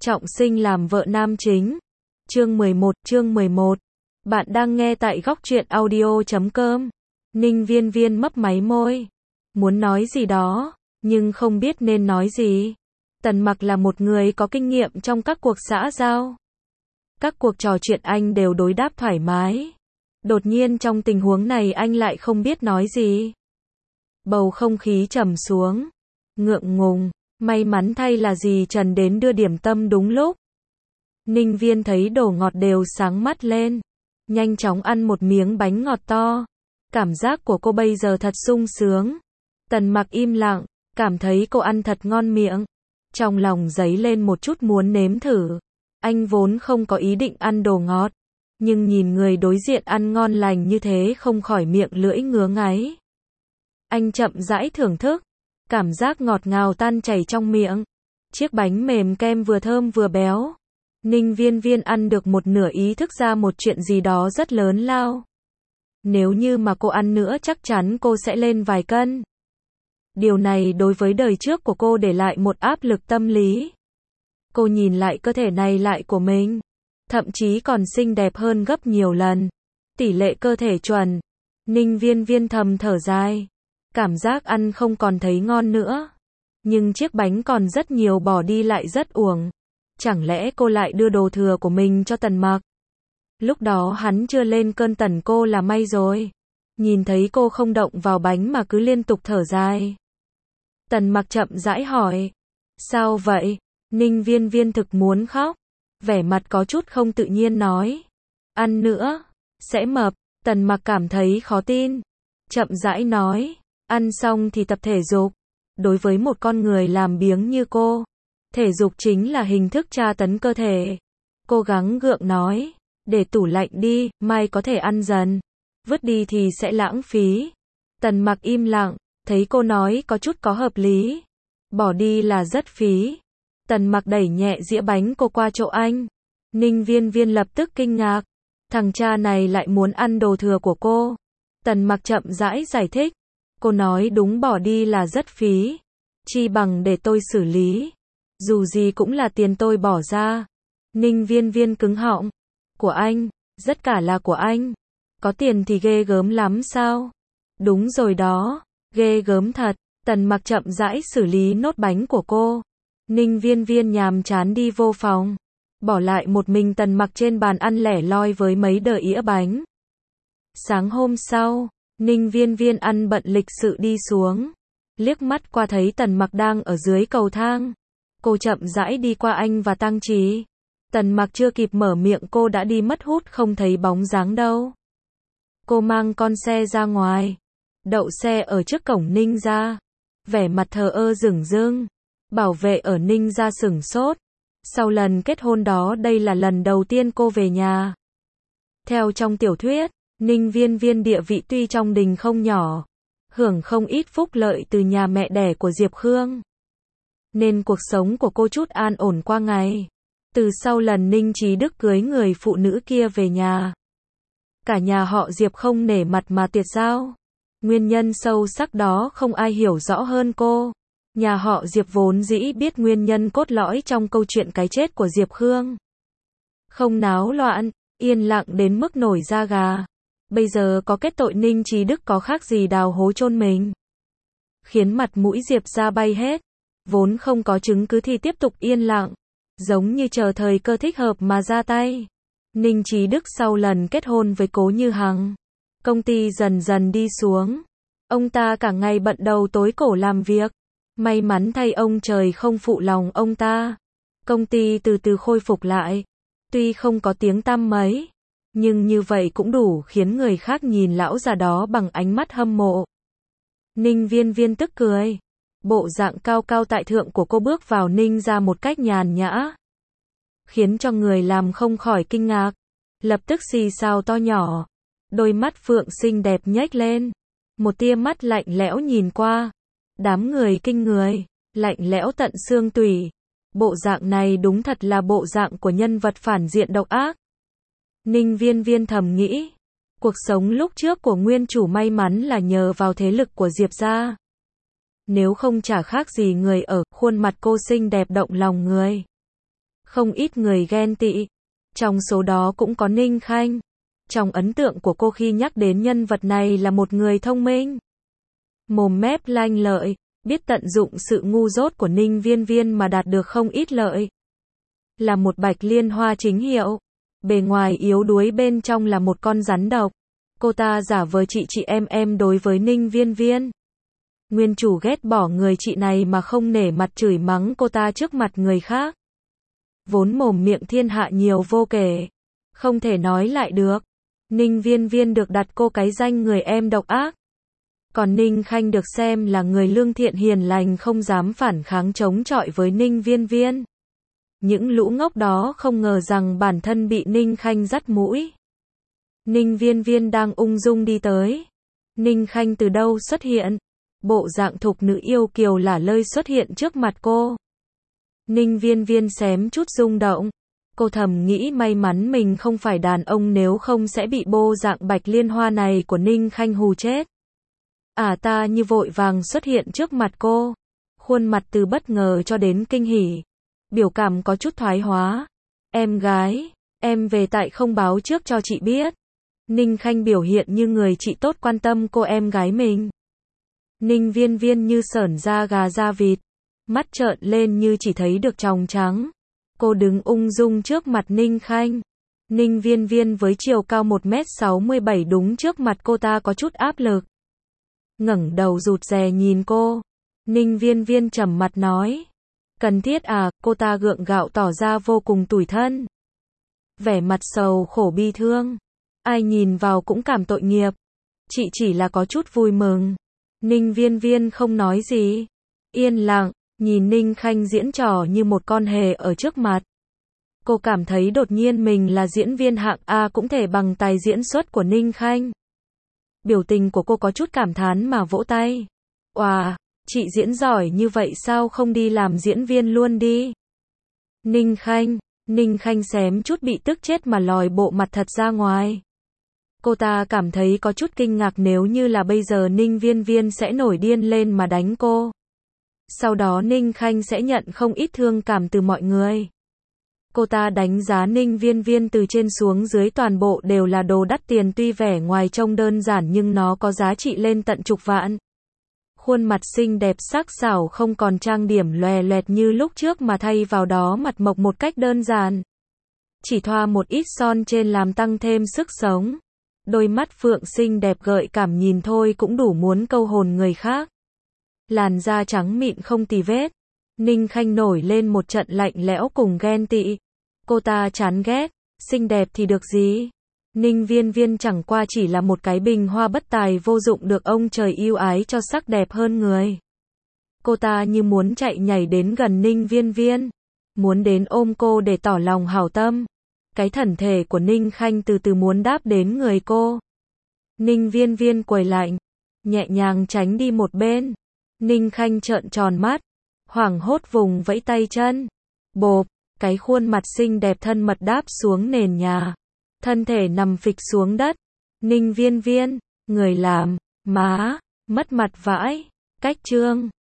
trọng sinh làm vợ nam chính. Chương 11. Bạn đang nghe tại góc truyện audio.com. Ninh Viên Viên mấp máy môi. Muốn nói gì đó, nhưng không biết nên nói gì. Tần Mặc là một người có kinh nghiệm trong các cuộc xã giao. Các cuộc trò chuyện anh đều đối đáp thoải mái. Đột nhiên trong tình huống này anh lại không biết nói gì. Bầu không khí trầm xuống. Ngượng ngùng. May mắn thay là dì Trần đến đưa điểm tâm đúng lúc. Ninh Viên thấy đồ ngọt đều sáng mắt lên. Nhanh chóng ăn một miếng bánh ngọt to. Cảm giác của cô bây giờ thật sung sướng. Tần Mặc im lặng, cảm thấy cô ăn thật ngon miệng. Trong lòng dấy lên một chút muốn nếm thử. Anh vốn không có ý định ăn đồ ngọt. Nhưng nhìn người đối diện ăn ngon lành như thế không khỏi miệng lưỡi ngứa ngáy. Anh chậm rãi thưởng thức. Cảm giác ngọt ngào tan chảy trong miệng. Chiếc bánh mềm kem vừa thơm vừa béo. Ninh Viên Viên ăn được một nửa ý thức ra một chuyện gì đó rất lớn lao. Nếu như mà cô ăn nữa chắc chắn cô sẽ lên vài cân. Điều này đối với đời trước của cô để lại một áp lực tâm lý. Cô nhìn lại cơ thể này lại của mình. Thậm chí còn xinh đẹp hơn gấp nhiều lần. Tỷ lệ cơ thể chuẩn. Ninh Viên Viên thầm thở dài. Cảm giác ăn không còn thấy ngon nữa. Nhưng chiếc bánh còn rất nhiều bỏ đi lại rất uổng. Chẳng lẽ cô lại đưa đồ thừa của mình cho Tần Mặc? Lúc đó hắn chưa lên cơn tần cô là may rồi. Nhìn thấy cô không động vào bánh mà cứ liên tục thở dài. Tần Mặc chậm rãi hỏi. Sao vậy? Ninh Viên Viên thực muốn khóc. Vẻ mặt có chút không tự nhiên nói. Ăn nữa, sẽ mập. Tần Mặc cảm thấy khó tin. Chậm rãi nói. Ăn xong thì tập thể dục. Đối với một con người làm biếng như cô, thể dục chính là hình thức tra tấn cơ thể. Cố gắng gượng nói. Để tủ lạnh đi, mai có thể ăn dần. Vứt đi thì sẽ lãng phí. Tần Mặc im lặng, thấy cô nói có chút có hợp lý. Bỏ đi là rất phí. Tần Mặc đẩy nhẹ dĩa bánh cô qua chỗ anh. Ninh Viên Viên lập tức kinh ngạc. Thằng cha này lại muốn ăn đồ thừa của cô. Tần Mặc chậm rãi giải thích. Cô nói đúng, bỏ đi là rất phí. Chi bằng để tôi xử lý. Dù gì cũng là tiền tôi bỏ ra. Ninh Viên Viên cứng họng. Của anh, tất cả là của anh. Có tiền thì ghê gớm lắm sao? Đúng rồi đó, ghê gớm thật. Tần Mặc chậm rãi xử lý nốt bánh của cô. Ninh Viên Viên nhàm chán đi vô phòng. Bỏ lại một mình Tần Mặc trên bàn ăn lẻ loi với mấy đờ ĩa bánh. Sáng hôm sau, Ninh Viên Viên ăn bận lịch sự đi xuống. Liếc mắt qua thấy Tần Mặc đang ở dưới cầu thang. Cô chậm rãi đi qua anh và Tăng Trí. Tần Mặc chưa kịp mở miệng cô đã đi mất hút không thấy bóng dáng đâu. Cô mang con xe ra ngoài. Đậu xe ở trước cổng Ninh gia. Vẻ mặt thờ ơ dửng dưng. Bảo vệ ở Ninh gia sửng sốt. Sau lần kết hôn đó đây là lần đầu tiên cô về nhà. Theo trong tiểu thuyết, Ninh Viên Viên địa vị tuy trong đình không nhỏ. Hưởng không ít phúc lợi từ nhà mẹ đẻ của Diệp Khương. Nên cuộc sống của cô chút an ổn qua ngày. Từ sau lần Ninh Chí Đức cưới người phụ nữ kia về nhà. Cả nhà họ Diệp không nể mặt mà tiệt giao. Nguyên nhân sâu sắc đó không ai hiểu rõ hơn cô. Nhà họ Diệp vốn dĩ biết nguyên nhân cốt lõi trong câu chuyện cái chết của Diệp Khương. Không náo loạn, yên lặng đến mức nổi da gà. Bây giờ có kết tội Ninh Chí Đức có khác gì đào hố chôn mình. Khiến mặt mũi Diệp ra bay hết. Vốn không có chứng cứ thì tiếp tục yên lặng. Giống như chờ thời cơ thích hợp mà ra tay. Ninh Chí Đức sau lần kết hôn với Cố Như Hằng. Công ty dần dần đi xuống. Ông ta cả ngày bận đầu tối cổ làm việc. May mắn thay ông trời không phụ lòng ông ta. Công ty từ từ khôi phục lại. Tuy không có tiếng tăm mấy. Nhưng như vậy cũng đủ khiến người khác nhìn lão già đó bằng ánh mắt hâm mộ. Ninh Viên Viên tức cười. Bộ dạng cao cao tại thượng của cô bước vào Ninh ra một cách nhàn nhã. Khiến cho người làm không khỏi kinh ngạc. Lập tức xì xào to nhỏ. Đôi mắt phượng xinh đẹp nhếch lên. Một tia mắt lạnh lẽo nhìn qua. Đám người kinh người. Lạnh lẽo tận xương tủy. Bộ dạng này đúng thật là bộ dạng của nhân vật phản diện độc ác. Ninh Viên Viên thầm nghĩ. Cuộc sống lúc trước của nguyên chủ may mắn là nhờ vào thế lực của Diệp gia. Nếu không chả khác gì người ở, khuôn mặt cô xinh đẹp động lòng người. Không ít người ghen tị. Trong số đó cũng có Ninh Khanh. Trong ấn tượng của cô khi nhắc đến nhân vật này là một người thông minh, mồm mép lanh lợi, biết tận dụng sự ngu dốt của Ninh Viên Viên mà đạt được không ít lợi. Là một bạch liên hoa chính hiệu. Bề ngoài yếu đuối, bên trong là một con rắn độc. Cô ta giả vờ chị em đối với Ninh Viên Viên. Nguyên chủ ghét bỏ người chị này mà không nể mặt chửi mắng cô ta trước mặt người khác. Vốn mồm miệng thiên hạ nhiều vô kể, không thể nói lại được. Ninh Viên Viên được đặt cô cái danh người em độc ác. Còn Ninh Khanh được xem là người lương thiện hiền lành, không dám phản kháng chống chọi với Ninh Viên Viên. Những lũ ngốc đó không ngờ rằng bản thân bị Ninh Khanh dắt mũi. Ninh Viên Viên đang ung dung đi tới. Ninh Khanh từ đâu xuất hiện? Bộ dạng thục nữ yêu kiều lả lơi xuất hiện trước mặt cô. Ninh Viên Viên xém chút rung động. Cô thầm nghĩ may mắn mình không phải đàn ông, nếu không sẽ bị bộ dạng bạch liên hoa này của Ninh Khanh hù chết. Ta như vội vàng xuất hiện trước mặt cô. Khuôn mặt từ bất ngờ cho đến kinh hỉ. Biểu cảm có chút thoái hóa. Em gái, em về tại không báo trước cho chị biết. Ninh Khanh biểu hiện như người chị tốt quan tâm cô em gái mình. Ninh Viên Viên như sởn da gà da vịt. Mắt trợn lên như chỉ thấy được tròng trắng. Cô đứng ung dung trước mặt Ninh Khanh. Ninh Viên Viên với chiều cao 1m67 đúng trước mặt cô ta có chút áp lực. Ngẩng đầu rụt rè nhìn cô. Ninh Viên Viên trầm mặt nói. Cần thiết à? Cô ta gượng gạo tỏ ra vô cùng tủi thân. Vẻ mặt sầu khổ bi thương. Ai nhìn vào cũng cảm tội nghiệp. Chị chỉ là có chút vui mừng. Ninh Viên Viên không nói gì. Yên lặng, nhìn Ninh Khanh diễn trò như một con hề ở trước mặt. Cô cảm thấy đột nhiên mình là diễn viên hạng A cũng thể bằng tài diễn xuất của Ninh Khanh. Biểu tình của cô có chút cảm thán mà vỗ tay. Wow, chị diễn giỏi như vậy sao không đi làm diễn viên luôn đi? Ninh Khanh xém chút bị tức chết mà lòi bộ mặt thật ra ngoài. Cô ta cảm thấy có chút kinh ngạc, nếu như là bây giờ Ninh Viên Viên sẽ nổi điên lên mà đánh cô. Sau đó Ninh Khanh sẽ nhận không ít thương cảm từ mọi người. Cô ta đánh giá Ninh Viên Viên từ trên xuống dưới toàn bộ đều là đồ đắt tiền, tuy vẻ ngoài trông đơn giản nhưng nó có giá trị lên tận chục vạn. Khuôn mặt xinh đẹp sắc sảo, không còn trang điểm lòe loẹt như lúc trước mà thay vào đó mặt mộc một cách đơn giản. Chỉ thoa một ít son trên làm tăng thêm sức sống. Đôi mắt phượng xinh đẹp gợi cảm nhìn thôi cũng đủ muốn câu hồn người khác. Làn da trắng mịn không tì vết. Ninh Khanh nổi lên một trận lạnh lẽo cùng ghen tị. Cô ta chán ghét. Xinh đẹp thì được gì? Ninh Viên Viên chẳng qua chỉ là một cái bình hoa bất tài vô dụng được ông trời yêu ái cho sắc đẹp hơn người. Cô ta như muốn chạy nhảy đến gần Ninh Viên Viên, muốn đến ôm cô để tỏ lòng hảo tâm. Cái thân thể của Ninh Khanh từ từ muốn đáp đến người cô. Ninh Viên Viên quầy lạnh, nhẹ nhàng tránh đi một bên. Ninh Khanh trợn tròn mắt, hoảng hốt vùng vẫy tay chân. Bộp, cái khuôn mặt xinh đẹp thân mật đáp xuống nền nhà. Thân thể nằm phịch xuống đất. Ninh Viên Viên, người làm, má, mất mặt vãi. Cách chương